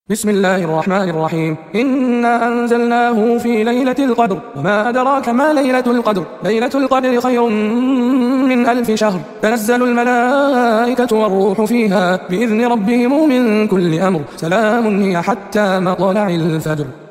بسم الله الرحمن الرحيم. إنا أنزلناه في ليلة القدر وما أدراك ما ليلة القدر. ليلة القدر خير من 1000 شهر. تنزل الملائكة والروح فيها بإذن ربهم من كل أمر. سلام هي حتى مطلع الفجر.